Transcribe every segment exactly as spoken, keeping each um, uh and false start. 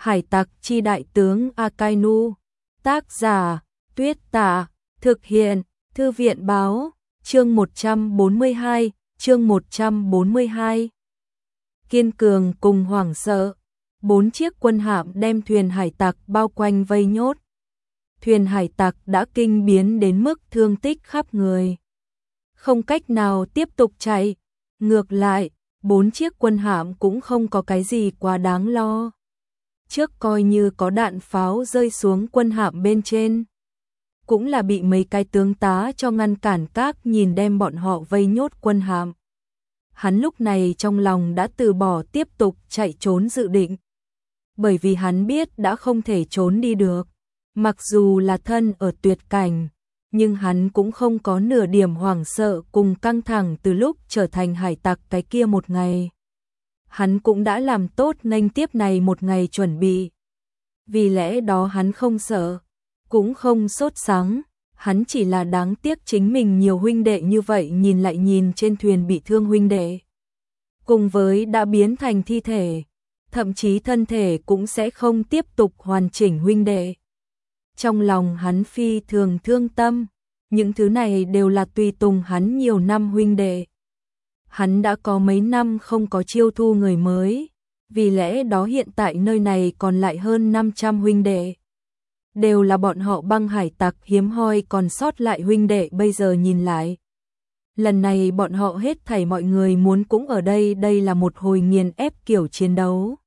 Hải tặc chi đại tướng Akainu. Tác giả Tuyết Tả. Thực hiện Thư viện báo. Chương một trăm bốn mươi hai. Chương một trăm bốn mươi hai. Kiên cường cùng hoảng sợ. Bốn chiếc quân hạm đem thuyền hải tặc bao quanh vây nhốt. Thuyền hải tặc đã kinh biến đến mức thương tích khắp người, không cách nào tiếp tục chạy. Ngược lại, bốn chiếc quân hạm cũng không có cái gì quá đáng lo. Trước coi như có đạn pháo rơi xuống quân hạm bên trên, cũng là bị mấy cái tướng tá cho ngăn cản các nhìn đem bọn họ vây nhốt quân hạm. Hắn lúc này trong lòng đã từ bỏ tiếp tục chạy trốn dự định, bởi vì hắn biết đã không thể trốn đi được. Mặc dù là thân ở tuyệt cảnh, nhưng hắn cũng không có nửa điểm hoảng sợ cùng căng thẳng từ lúc trở thành hải tặc cái kia một ngày. Hắn cũng đã làm tốt nghênh tiếp này một ngày chuẩn bị. Vì lẽ đó hắn không sợ, cũng không sốt sắng, hắn chỉ là đáng tiếc chính mình nhiều huynh đệ như vậy nhìn lại nhìn trên thuyền bị thương huynh đệ, cùng với đã biến thành thi thể, thậm chí thân thể cũng sẽ không tiếp tục hoàn chỉnh huynh đệ. Trong lòng hắn phi thường thương tâm, những thứ này đều là tùy tùng hắn nhiều năm huynh đệ. Hắn đã có mấy năm không có chiêu thu người mới, vì lẽ đó hiện tại nơi này còn lại hơn năm trăm huynh đệ. Đều là bọn họ băng hải tặc hiếm hoi còn sót lại huynh đệ bây giờ nhìn lại. Lần này bọn họ hết thảy mọi người muốn cũng ở đây, đây là một hồi nghiền ép kiểu chiến đấu.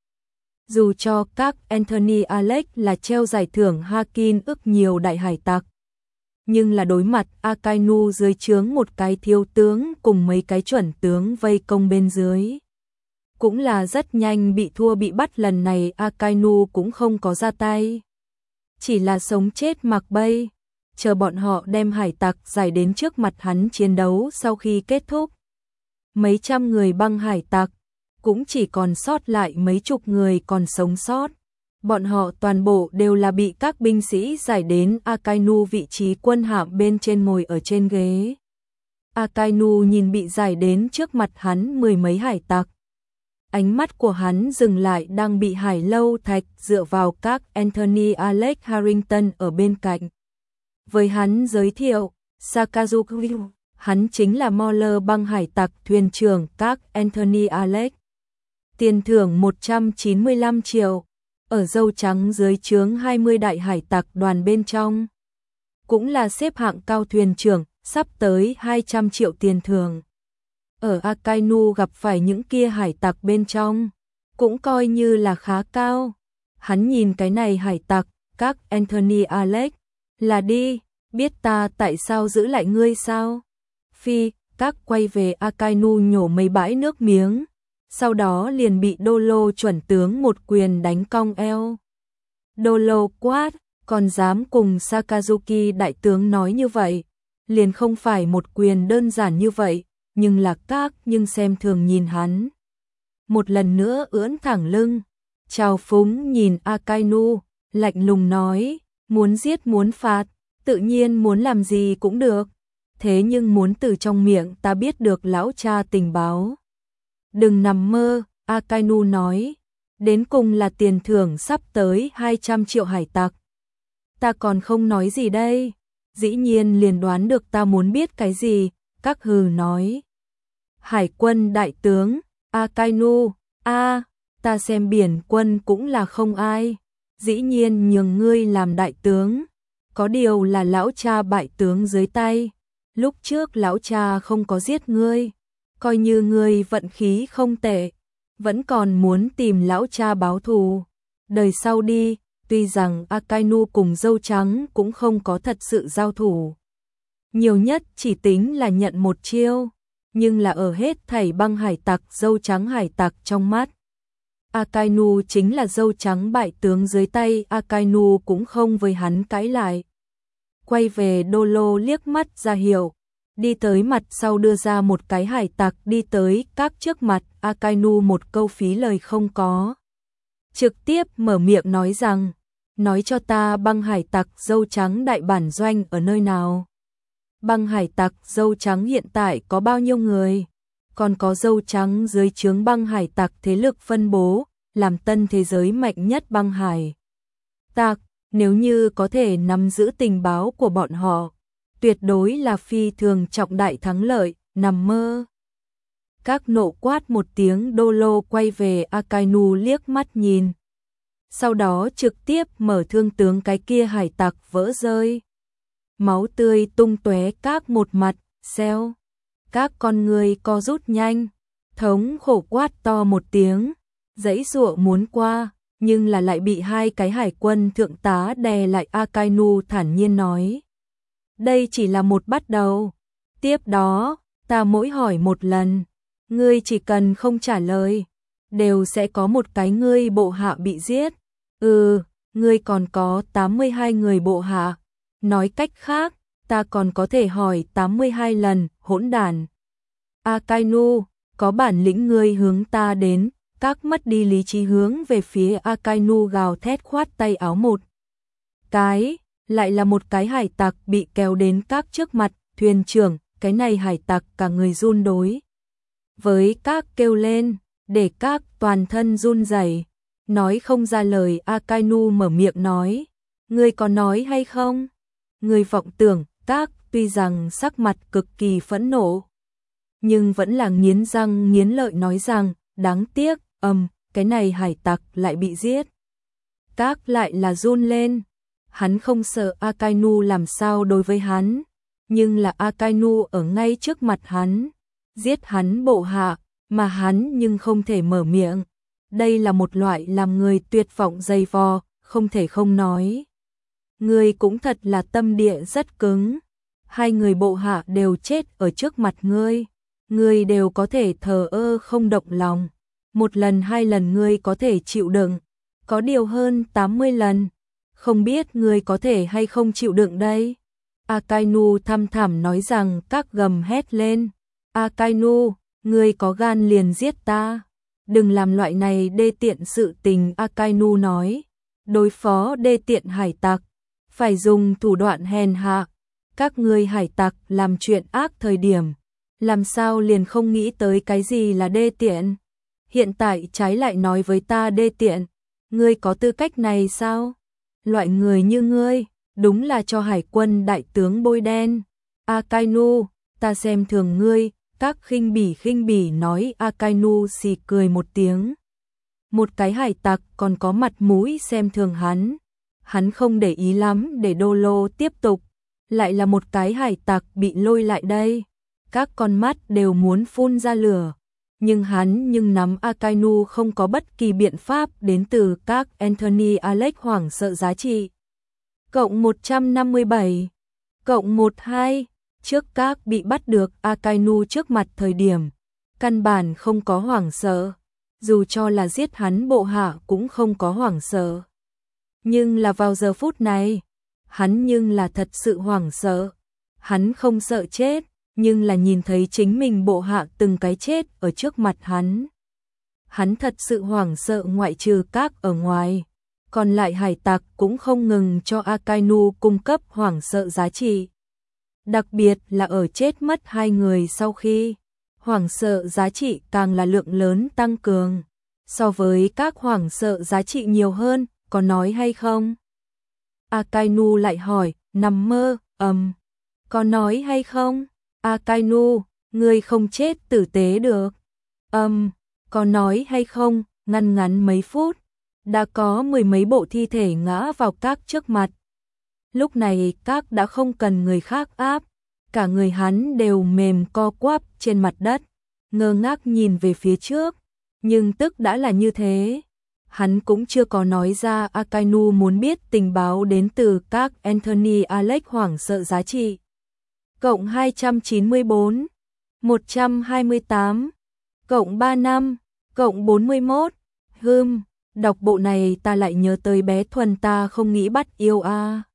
Dù cho các Anthony Alex là treo giải thưởng Hakin ức nhiều đại hải tặc, nhưng là đối mặt Akainu dưới trướng một cái thiếu tướng cùng mấy cái chuẩn tướng vây công bên dưới, cũng là rất nhanh bị thua bị bắt. Lần này Akainu cũng không có ra tay, chỉ là sống chết mặc bay, chờ bọn họ đem hải tặc giải đến trước mặt hắn chiến đấu. Sau khi kết thúc, mấy trăm người băng hải tặc cũng chỉ còn sót lại mấy chục người còn sống sót. Bọn họ toàn bộ đều là bị các binh sĩ giải đến Akainu vị trí quân hạm bên trên ngồi ở trên ghế. Akainu nhìn bị giải đến trước mặt hắn mười mấy hải tặc. Ánh mắt của hắn dừng lại đang bị Hải Lâu Thạch dựa vào các Anthony Alex Harrington ở bên cạnh. Với hắn giới thiệu, Sakazuki, hắn chính là Moller băng hải tặc thuyền trưởng các Anthony Alex. Tiền thưởng một trăm chín mươi lăm triệu, ở dâu trắng dưới trướng hai mươi đại hải tặc đoàn bên trong. Cũng là xếp hạng cao thuyền trưởng, sắp tới hai trăm triệu tiền thưởng. Ở Akainu gặp phải những kia hải tặc bên trong, cũng coi như là khá cao. Hắn nhìn cái này hải tặc, các Anthony Alex, là đi, biết ta tại sao giữ lại ngươi sao? Phi, các quay về Akainu nhổ mấy bãi nước miếng. Sau đó liền bị Dolo chuẩn tướng một quyền đánh cong eo. Dolo quát, còn dám cùng Sakazuki đại tướng nói như vậy, liền không phải một quyền đơn giản như vậy, nhưng là các nhưng xem thường nhìn hắn. Một lần nữa ưỡn thẳng lưng, trào phúng nhìn Akainu, lạnh lùng nói, muốn giết muốn phạt, tự nhiên muốn làm gì cũng được, thế nhưng muốn từ trong miệng ta biết được lão cha tình báo. Đừng nằm mơ, Akainu nói, đến cùng là tiền thưởng sắp tới hai trăm triệu hải tặc. Ta còn không nói gì đây, dĩ nhiên liền đoán được ta muốn biết cái gì, các hừ nói. Hải quân đại tướng, Akainu, a, ta xem biển quân cũng là không ai, dĩ nhiên nhường ngươi làm đại tướng, có điều là lão cha bại tướng dưới tay, lúc trước lão cha không có giết ngươi. Coi như ngươi vận khí không tệ, vẫn còn muốn tìm lão cha báo thù. Đời sau đi, tuy rằng Akainu cùng dâu trắng cũng không có thật sự giao thủ, nhiều nhất chỉ tính là nhận một chiêu, nhưng là ở hết thảy băng hải tặc dâu trắng hải tặc trong mắt, Akainu chính là dâu trắng bại tướng dưới tay. Akainu cũng không với hắn cãi lại, quay về Dolo liếc mắt ra hiệu, đi tới mặt sau đưa ra một cái hải tặc đi tới các trước mặt. Akainu một câu phí lời không có, trực tiếp mở miệng nói rằng, nói cho ta băng hải tặc dâu trắng đại bản doanh ở nơi nào. Băng hải tặc dâu trắng hiện tại có bao nhiêu người, còn có dâu trắng dưới trướng băng hải tặc thế lực phân bố. làm tân thế giới mạnh nhất băng hải tặc, nếu như có thể nắm giữ tình báo của bọn họ, tuyệt đối là phi thường trọng đại thắng lợi, nằm mơ. Các nộ quát một tiếng, Đô Lô quay về Akainu liếc mắt nhìn. Sau đó trực tiếp mở thương tướng cái kia hải tặc vỡ rơi. Máu tươi tung tóe các một mặt, xeo. Các con người co rút nhanh, thống khổ quát to một tiếng, giãy giụa muốn qua, nhưng là lại bị hai cái hải quân thượng tá đè lại. Akainu thản nhiên nói. Đây chỉ là một bắt đầu. Tiếp đó, ta mỗi hỏi một lần, ngươi chỉ cần không trả lời, đều sẽ có một cái ngươi bộ hạ bị giết. Ừ, ngươi còn có tám mươi hai người bộ hạ. Nói cách khác, ta còn có thể hỏi tám mươi hai lần, hỗn đản. Akainu, có bản lĩnh ngươi hướng ta đến. Các mất đi lý trí hướng về phía Akainu gào thét, khoát tay áo một cái, lại là một cái hải tặc bị kéo đến các trước mặt. Thuyền trưởng, cái này hải tặc cả người run đối với các kêu lên, để các toàn thân run rẩy, nói không ra lời. Akainu mở miệng nói, ngươi có nói hay không? Ngươi vọng tưởng. Các tuy rằng sắc mặt cực kỳ phẫn nộ, nhưng vẫn là nghiến răng nghiến lợi nói rằng, đáng tiếc, ầm, um, cái này hải tặc lại bị giết. Các lại là run lên, hắn không sợ Akainu làm sao đối với hắn, nhưng là Akainu ở ngay trước mặt hắn, giết hắn bộ hạ, mà hắn nhưng không thể mở miệng. Đây là một loại làm người tuyệt vọng dày vò, không thể không nói. Ngươi cũng thật là tâm địa rất cứng, hai người bộ hạ đều chết ở trước mặt ngươi, ngươi đều có thể thờ ơ không động lòng. Một lần hai lần ngươi có thể chịu đựng, có điều hơn tám mươi lần, không biết ngươi có thể hay không chịu đựng đây. Akainu thăm thẳm nói rằng. Các gầm hét lên, Akainu, ngươi có gan liền giết ta, đừng làm loại này đê tiện sự tình. Akainu nói, đối phó đê tiện hải tặc, phải dùng thủ đoạn hèn hạ. Các ngươi hải tặc làm chuyện ác thời điểm, làm sao liền không nghĩ tới cái gì là đê tiện? Hiện tại trái lại nói với ta đê tiện, ngươi có tư cách này sao? Loại người như ngươi, đúng là cho hải quân đại tướng bôi đen. Akainu, ta xem thường ngươi. Các khinh bỉ khinh bỉ nói. Akainu xì cười một tiếng. Một cái hải tặc còn có mặt mũi xem thường hắn. Hắn không để ý lắm để Đô Lô tiếp tục. Lại là một cái hải tặc bị lôi lại đây. Các con mắt đều muốn phun ra lửa. Nhưng hắn nhưng nắm Akainu không có bất kỳ biện pháp. Đến từ các Anthony Alex hoảng sợ giá trị. Cộng một trăm năm mươi bảy. Cộng một hai. Trước các bị bắt được Akainu trước mặt thời điểm, căn bản không có hoảng sợ. Dù cho là giết hắn bộ hạ cũng không có hoảng sợ. Nhưng là vào giờ phút này, hắn nhưng là thật sự hoảng sợ. Hắn không sợ chết, nhưng là nhìn thấy chính mình bộ hạ từng cái chết ở trước mặt hắn. Hắn thật sự hoảng sợ, ngoại trừ các ở ngoài. Còn lại hải tặc cũng không ngừng cho Akainu cung cấp hoảng sợ giá trị. Đặc biệt là ở chết mất hai người sau khi, hoảng sợ giá trị càng là lượng lớn tăng cường. So với các hoảng sợ giá trị nhiều hơn, có nói hay không? Akainu lại hỏi, nằm mơ, ầm, um, có nói hay không? Akainu, ngươi không chết tử tế được. Ầm, um, có nói hay không? Ngăn ngắn mấy phút, đã có mười mấy bộ thi thể ngã vào các trước mặt. Lúc này các đã không cần người khác áp, cả người hắn đều mềm co quắp trên mặt đất, ngơ ngác nhìn về phía trước, nhưng tức đã là như thế. Hắn cũng chưa có nói ra Akainu muốn biết tình báo đến từ các Anthony Alex hoảng sợ giá trị. Cộng hai trăm chín mươi bốn, một trăm hai mươi tám, cộng ba mươi lăm, cộng bốn mươi mốt, hừm, đọc bộ này ta lại nhớ tới bé Thuần ta không nghĩ bắt yêu a. À.